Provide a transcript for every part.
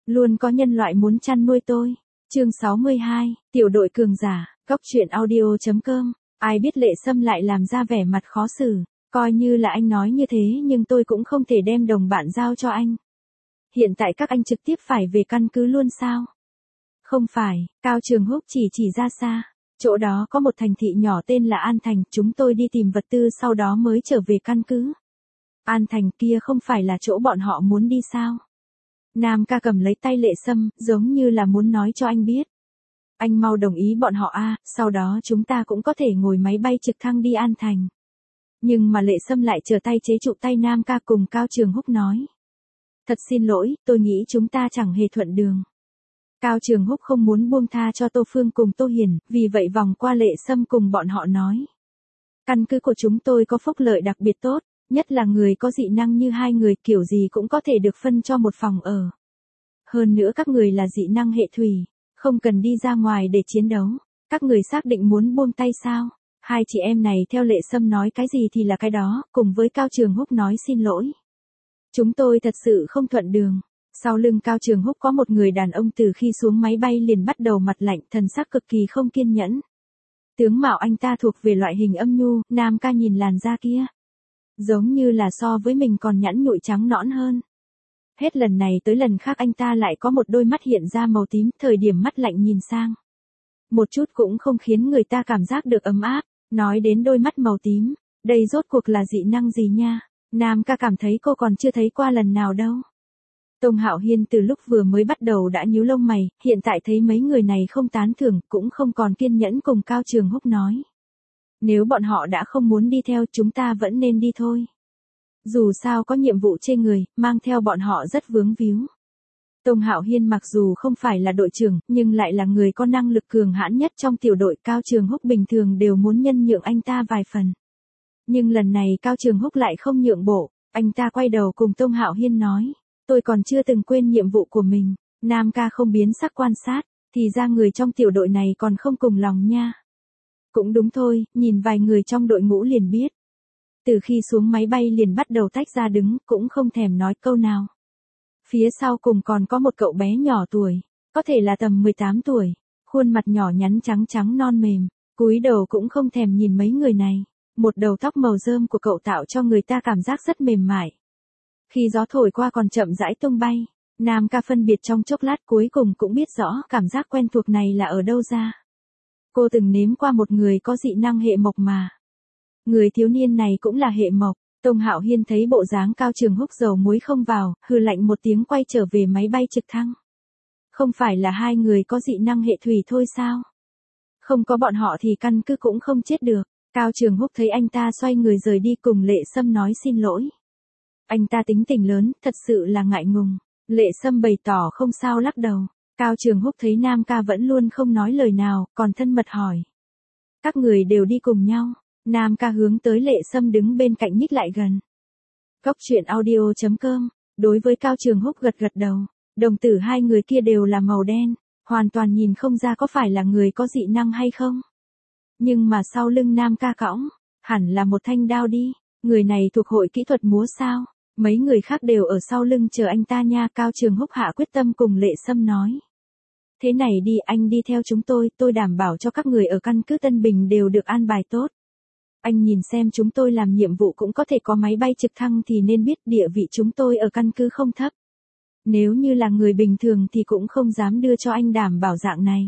Luôn có nhân loại muốn chăn nuôi tôi. Chương 62, tiểu đội cường giả, Cóc truyện audio.com. Ai biết Lệ Sâm lại làm ra vẻ mặt khó xử, coi như là anh nói như thế nhưng tôi cũng không thể đem đồng bạn giao cho anh. Hiện tại các anh trực tiếp phải về căn cứ luôn sao? Không phải, Cao Trường Húc chỉ ra xa. Chỗ đó có một thành thị nhỏ tên là An Thành, chúng tôi đi tìm vật tư sau đó mới trở về căn cứ. An Thành kia không phải là chỗ bọn họ muốn đi sao? Nam ca cầm lấy tay Lệ Sâm, giống như là muốn nói cho anh biết. Anh mau đồng ý bọn họ sau đó chúng ta cũng có thể ngồi máy bay trực thăng đi An Thành. Nhưng mà Lệ Sâm lại trở tay chế trụ tay Nam ca cùng Cao Trường Húc nói. Thật xin lỗi, tôi nghĩ chúng ta chẳng hề thuận đường. Cao Trường Húc không muốn buông tha cho Tô Phương cùng Tô Hiền, vì vậy vòng qua Lệ Sâm cùng bọn họ nói. Căn cứ của chúng tôi có phúc lợi đặc biệt tốt, nhất là người có dị năng như hai người kiểu gì cũng có thể được phân cho một phòng ở. Hơn nữa các người là dị năng hệ thủy, không cần đi ra ngoài để chiến đấu. Các người xác định muốn buông tay sao? Hai chị em này theo Lệ Sâm nói cái gì thì là cái đó, cùng với Cao Trường Húc nói xin lỗi. Chúng tôi thật sự không thuận đường. Sau lưng Cao Trường Húc có một người đàn ông từ khi xuống máy bay liền bắt đầu mặt lạnh, thần sắc cực kỳ không kiên nhẫn. Tướng mạo anh ta thuộc về loại hình âm nhu, Nam ca nhìn làn da kia. Giống như là so với mình còn nhẵn nhụi trắng nõn hơn. Hết lần này tới lần khác anh ta lại có một đôi mắt hiện ra màu tím, thời điểm mắt lạnh nhìn sang. Một chút cũng không khiến người ta cảm giác được ấm áp, nói đến đôi mắt màu tím, đây rốt cuộc là dị năng gì nha, Nam ca cảm thấy cô còn chưa thấy qua lần nào đâu. Tông Hạo Hiên từ lúc vừa mới bắt đầu đã nhíu lông mày, hiện tại thấy mấy người này không tán thưởng, cũng không còn kiên nhẫn cùng Cao Trường Húc nói. Nếu bọn họ đã không muốn đi theo chúng ta vẫn nên đi thôi. Dù sao có nhiệm vụ trên người, mang theo bọn họ rất vướng víu. Tông Hạo Hiên mặc dù không phải là đội trưởng, nhưng lại là người có năng lực cường hãn nhất trong tiểu đội. Cao Trường Húc bình thường đều muốn nhân nhượng anh ta vài phần. Nhưng lần này Cao Trường Húc lại không nhượng bộ, anh ta quay đầu cùng Tông Hạo Hiên nói. Tôi còn chưa từng quên nhiệm vụ của mình. Nam ca không biến sắc quan sát, thì ra người trong tiểu đội này còn không cùng lòng nha. Cũng đúng thôi, nhìn vài người trong đội ngũ liền biết. Từ khi xuống máy bay liền bắt đầu tách ra đứng, cũng không thèm nói câu nào. Phía sau cùng còn có một cậu bé nhỏ tuổi, có thể là tầm 18 tuổi, khuôn mặt nhỏ nhắn trắng trắng non mềm, cúi đầu cũng không thèm nhìn mấy người này. Một đầu tóc màu rơm của cậu tạo cho người ta cảm giác rất mềm mại. Khi gió thổi qua còn chậm rãi tung bay, Nam ca phân biệt trong chốc lát cuối cùng cũng biết rõ cảm giác quen thuộc này là ở đâu ra. Cô từng nếm qua một người có dị năng hệ mộc mà. Người thiếu niên này cũng là hệ mộc. Tông Hạo Hiên thấy bộ dáng Cao Trường Húc dầu muối không vào, hừ lạnh một tiếng quay trở về máy bay trực thăng. Không phải là hai người có dị năng hệ thủy thôi sao? Không có bọn họ thì căn cứ cũng không chết được. Cao Trường Húc thấy anh ta xoay người rời đi cùng Lệ Sâm nói xin lỗi. Anh ta tính tình lớn, thật sự là ngại ngùng. Lệ Sâm bày tỏ không sao lắc đầu. Cao Trường Húc thấy Nam ca vẫn luôn không nói lời nào, còn thân mật hỏi. Các người đều đi cùng nhau. Nam ca hướng tới Lệ Sâm đứng bên cạnh nhích lại gần. Cóc truyện audio.com. Đối với Cao Trường Húc gật gật đầu. Đồng tử hai người kia đều là màu đen, hoàn toàn nhìn không ra có phải là người có dị năng hay không. Nhưng mà sau lưng Nam ca cõng, hẳn là một thanh đao đi. Người này thuộc hội kỹ thuật múa sao? Mấy người khác đều ở sau lưng chờ anh ta nha. Cao Trường Húc hạ quyết tâm cùng Lệ Sâm nói. Thế này đi, anh đi theo chúng tôi đảm bảo cho các người ở căn cứ Tân Bình đều được an bài tốt. Anh nhìn xem chúng tôi làm nhiệm vụ cũng có thể có máy bay trực thăng thì nên biết địa vị chúng tôi ở căn cứ không thấp. Nếu như là người bình thường thì cũng không dám đưa cho anh đảm bảo dạng này.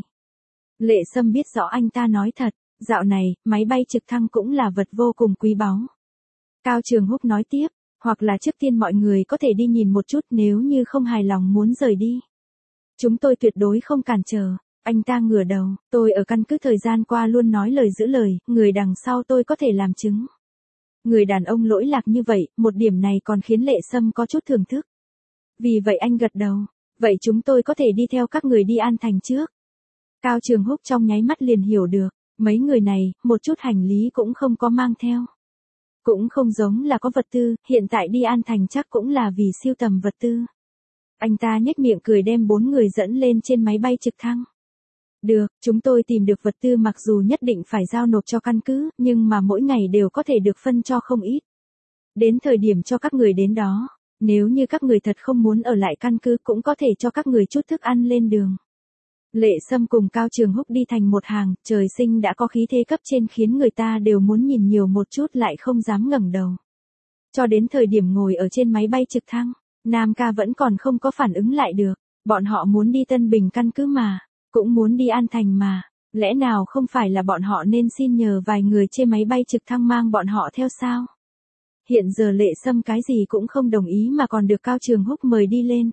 Lệ Sâm biết rõ anh ta nói thật, dạo này, máy bay trực thăng cũng là vật vô cùng quý báu. Cao Trường Húc nói tiếp, hoặc là trước tiên mọi người có thể đi nhìn một chút nếu như không hài lòng muốn rời đi. Chúng tôi tuyệt đối không cản trở. Anh ta ngửa đầu, tôi ở căn cứ thời gian qua luôn nói lời giữ lời, người đằng sau tôi có thể làm chứng. Người đàn ông lỗi lạc như vậy, một điểm này còn khiến Lệ Sâm có chút thưởng thức. Vì vậy anh gật đầu, vậy chúng tôi có thể đi theo các người đi An Thành trước. Cao Trường Húc trong nháy mắt liền hiểu được, mấy người này, một chút hành lý cũng không có mang theo. Cũng không giống là có vật tư, hiện tại đi An Thành chắc cũng là vì siêu tầm vật tư. Anh ta nhếch miệng cười đem 4 người dẫn lên trên máy bay trực thăng. Được, chúng tôi tìm được vật tư mặc dù nhất định phải giao nộp cho căn cứ, nhưng mà mỗi ngày đều có thể được phân cho không ít. Đến thời điểm cho các người đến đó, Nếu như các người thật không muốn ở lại căn cứ cũng có thể cho các người chút thức ăn lên đường. Lệ Sâm cùng Cao Trường Húc đi thành một hàng, trời sinh đã có khí thế cấp trên khiến người ta đều muốn nhìn nhiều một chút lại không dám ngẩng đầu. Cho đến thời điểm ngồi ở trên máy bay trực thăng, Nam Ca vẫn còn không có phản ứng lại được. Bọn họ muốn đi Tân Bình căn cứ mà, cũng muốn đi An Thành mà, lẽ nào không phải là bọn họ nên xin nhờ vài người trên máy bay trực thăng mang bọn họ theo sao? Hiện giờ Lệ Sâm cái gì cũng không đồng ý mà còn được Cao Trường Húc mời đi lên.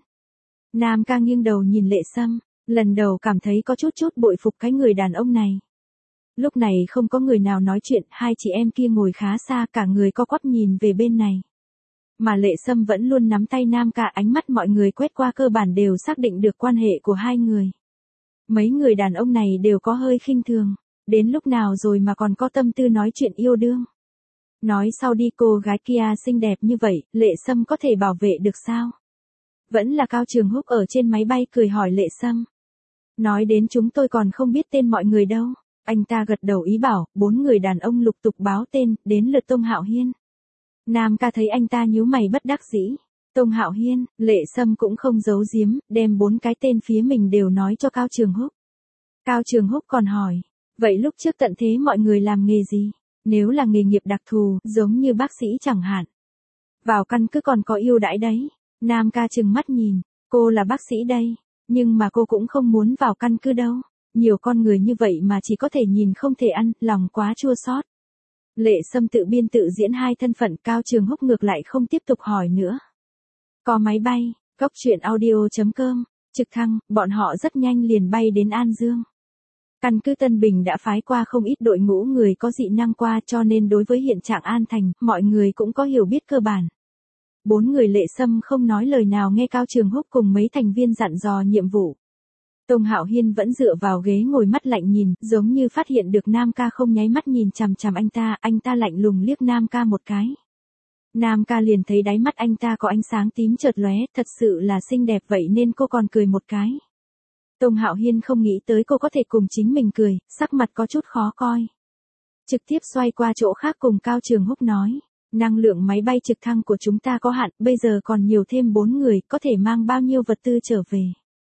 Nam Ca nghiêng đầu nhìn Lệ Sâm, lần đầu cảm thấy có chút bội phục cái người đàn ông này. Lúc này không có người nào nói chuyện, hai chị em kia ngồi khá xa, cả người co quắp nhìn về bên này. Mà Lệ Sâm vẫn luôn nắm tay Nam Ca, ánh mắt mọi người quét qua cơ bản đều xác định được quan hệ của hai người. Mấy người đàn ông này đều có hơi khinh thường, đến lúc nào rồi mà còn có tâm tư nói chuyện yêu đương. Nói sau đi, cô gái kia xinh đẹp như vậy, Lệ Sâm có thể bảo vệ được sao? Vẫn là Cao Trường Húc ở trên máy bay cười hỏi Lệ Sâm. Nói đến chúng tôi còn không biết tên mọi người đâu. Anh ta gật đầu ý bảo, 4 người đàn ông lục tục báo tên, đến lượt Tông Hạo Hiên. Nam Ca thấy anh ta nhíu mày bất đắc dĩ. Tông Hạo Hiên, Lệ Sâm cũng không giấu giếm, đem 4 cái tên phía mình đều nói cho Cao Trường Húc. Cao Trường Húc còn hỏi, vậy lúc trước tận thế mọi người làm nghề gì? Nếu là nghề nghiệp đặc thù, giống như bác sĩ chẳng hạn. Vào căn cứ còn có ưu đãi đấy. Nam Ca trừng mắt nhìn, cô là bác sĩ đây, nhưng mà cô cũng không muốn vào căn cứ đâu. Nhiều con người như vậy mà chỉ có thể nhìn không thể ăn, lòng quá chua xót. Lệ Sâm tự biên tự diễn hai thân phận, Cao Trường Húc ngược lại không tiếp tục hỏi nữa. Có máy bay, góc truyện audio.com, trực thăng, bọn họ rất nhanh liền bay đến An Dương. Căn cứ Tân Bình đã phái qua không ít đội ngũ người có dị năng qua, cho nên đối với hiện trạng An Thành, mọi người cũng có hiểu biết cơ bản. 4 người Lệ Sâm không nói lời nào nghe Cao Trường Húc cùng mấy thành viên dặn dò nhiệm vụ. Tông Hạo Hiên vẫn dựa vào ghế ngồi mắt lạnh nhìn, giống như phát hiện được Nam Ca không nháy mắt nhìn chằm chằm anh ta lạnh lùng liếc Nam Ca một cái. Nam Ca liền thấy đáy mắt anh ta có ánh sáng tím chợt lóe, thật sự là xinh đẹp vậy nên cô còn cười một cái. Tông Hạo Hiên không nghĩ tới cô có thể cùng chính mình cười, sắc mặt có chút khó coi. Trực tiếp xoay qua chỗ khác cùng Cao Trường Húc nói, năng lượng máy bay trực thăng của chúng ta có hạn, bây giờ còn nhiều thêm 4 người, có thể mang bao nhiêu vật tư trở về.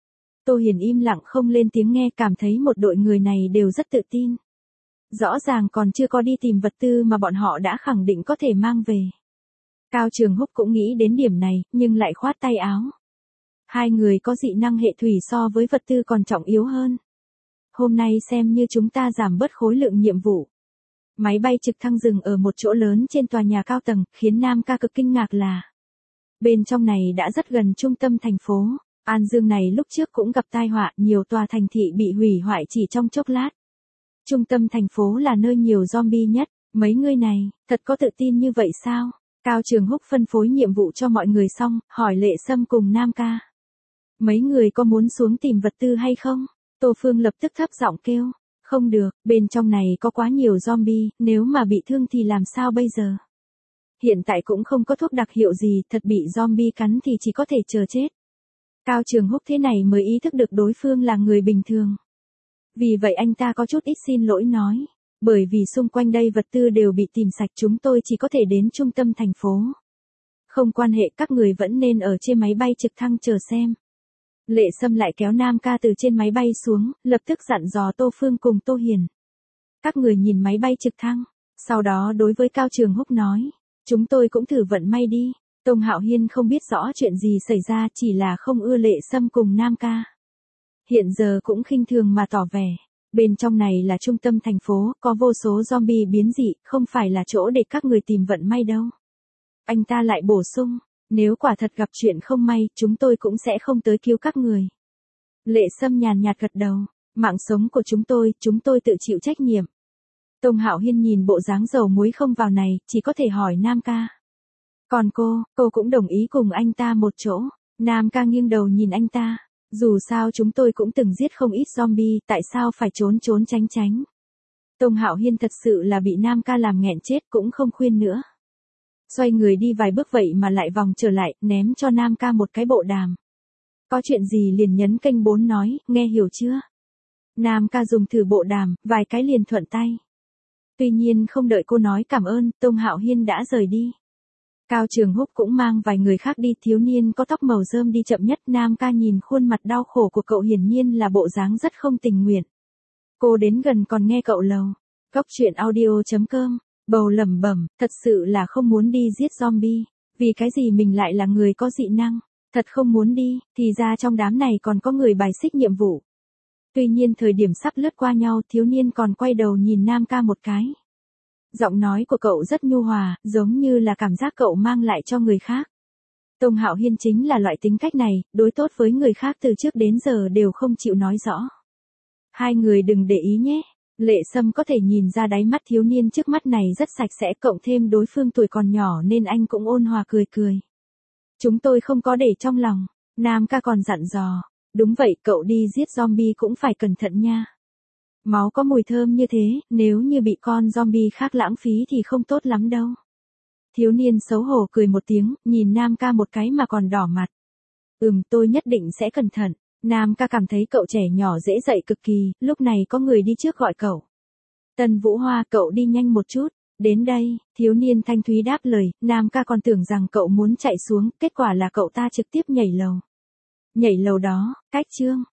Tô Hiền im lặng không lên tiếng nghe, cảm thấy một đội người này đều rất tự tin. Rõ ràng còn chưa có đi tìm vật tư mà bọn họ đã khẳng định có thể mang về. Cao Trường Húc cũng nghĩ đến điểm này, nhưng lại khoát tay áo. Hai người có dị năng hệ thủy so với vật tư còn trọng yếu hơn. Hôm nay xem như chúng ta giảm bớt khối lượng nhiệm vụ. Máy bay trực thăng dừng ở một chỗ lớn trên tòa nhà cao tầng, khiến Nam Ca cực kinh ngạc là bên trong này đã rất gần trung tâm thành phố. An Dương này lúc trước cũng gặp tai họa, nhiều tòa thành thị bị hủy hoại chỉ trong chốc lát. Trung tâm thành phố là nơi nhiều zombie nhất, mấy người này, thật có tự tin như vậy sao? Cao Trường Húc phân phối nhiệm vụ cho mọi người xong, hỏi Lệ Sâm cùng Nam Ca. Mấy người có muốn xuống tìm vật tư hay không? Tô Phương lập tức thấp giọng kêu, không được, bên trong này có quá nhiều zombie, nếu mà bị thương thì làm sao bây giờ? Hiện tại cũng không có thuốc đặc hiệu gì, thật bị zombie cắn thì chỉ có thể chờ chết. Cao Trường Húc thế này mới ý thức được đối phương là người bình thường. Vì vậy anh ta có chút ít xin lỗi nói, bởi vì xung quanh đây vật tư đều bị tìm sạch, chúng tôi chỉ có thể đến trung tâm thành phố. Không quan hệ, các người vẫn nên ở trên máy bay trực thăng chờ xem. Lệ Sâm lại kéo Nam Ca từ trên máy bay xuống, lập tức dặn dò Tô Phương cùng Tô Hiền. Các người nhìn máy bay trực thăng, sau đó đối với Cao Trường Húc nói, chúng tôi cũng thử vận may đi. Tông Hạo Hiên không biết rõ chuyện gì xảy ra, chỉ là không ưa Lệ Sâm cùng Nam Ca. Hiện giờ cũng khinh thường mà tỏ vẻ, bên trong này là trung tâm thành phố, có vô số zombie biến dị, không phải là chỗ để các người tìm vận may đâu. Anh ta lại bổ sung, nếu quả thật gặp chuyện không may, chúng tôi cũng sẽ không tới cứu các người. Lệ Sâm nhàn nhạt gật đầu, mạng sống của chúng tôi tự chịu trách nhiệm. Tông Hạo Hiên nhìn bộ dáng dầu muối không vào này, chỉ có thể hỏi Nam Ca. Còn cô cũng đồng ý cùng anh ta một chỗ. Nam Ca nghiêng đầu nhìn anh ta. Dù sao chúng tôi cũng từng giết không ít zombie, tại sao phải trốn tránh. Tông Hạo Hiên thật sự là bị Nam Ca làm nghẹn chết, cũng không khuyên nữa. Xoay người đi vài bước vậy mà lại vòng trở lại, ném cho Nam Ca một cái bộ đàm. Có chuyện gì liền nhấn kênh 4 nói, nghe hiểu chưa? Nam Ca dùng thử bộ đàm, vài cái liền thuận tay. Tuy nhiên không đợi cô nói cảm ơn, Tông Hạo Hiên đã rời đi. Cao Trường Húc cũng mang vài người khác đi, thiếu niên có tóc màu rơm đi chậm nhất. Nam ca nhìn khuôn mặt đau khổ của cậu hiển nhiên là bộ dáng rất không tình nguyện. Cô đến gần còn nghe cậu lầu. Cóc truyện audio.com, bầu lẩm bẩm, thật sự là không muốn đi giết zombie. Vì cái gì mình lại là người có dị năng? Thật không muốn đi, thì ra trong đám này còn có người bài xích nhiệm vụ. Tuy nhiên thời điểm sắp lướt qua nhau, thiếu niên còn quay đầu nhìn Nam ca một cái. Giọng nói của cậu rất nhu hòa, giống như là cảm giác cậu mang lại cho người khác. Tông Hạo Hiên chính là loại tính cách này, đối tốt với người khác từ trước đến giờ đều không chịu nói rõ. Hai người đừng để ý nhé. Lệ Sâm có thể nhìn ra đáy mắt thiếu niên trước mắt này rất sạch sẽ, cộng thêm đối phương tuổi còn nhỏ nên anh cũng ôn hòa cười cười. Chúng tôi không có để trong lòng. Nam ca còn dặn dò. Đúng vậy, cậu đi giết zombie cũng phải cẩn thận nha. Máu có mùi thơm như thế, nếu như bị con zombie khác lãng phí thì không tốt lắm đâu. Thiếu niên xấu hổ cười một tiếng, nhìn Nam ca một cái mà còn đỏ mặt. Tôi nhất định sẽ cẩn thận. Nam ca cảm thấy cậu trẻ nhỏ dễ dạy cực kỳ, lúc này có người đi trước gọi cậu. Tân Vũ Hoa, cậu đi nhanh một chút. Đến đây, thiếu niên thanh thúy đáp lời. Nam ca còn tưởng rằng cậu muốn chạy xuống, kết quả là cậu ta trực tiếp nhảy lầu. Nhảy lầu đó, cách chương.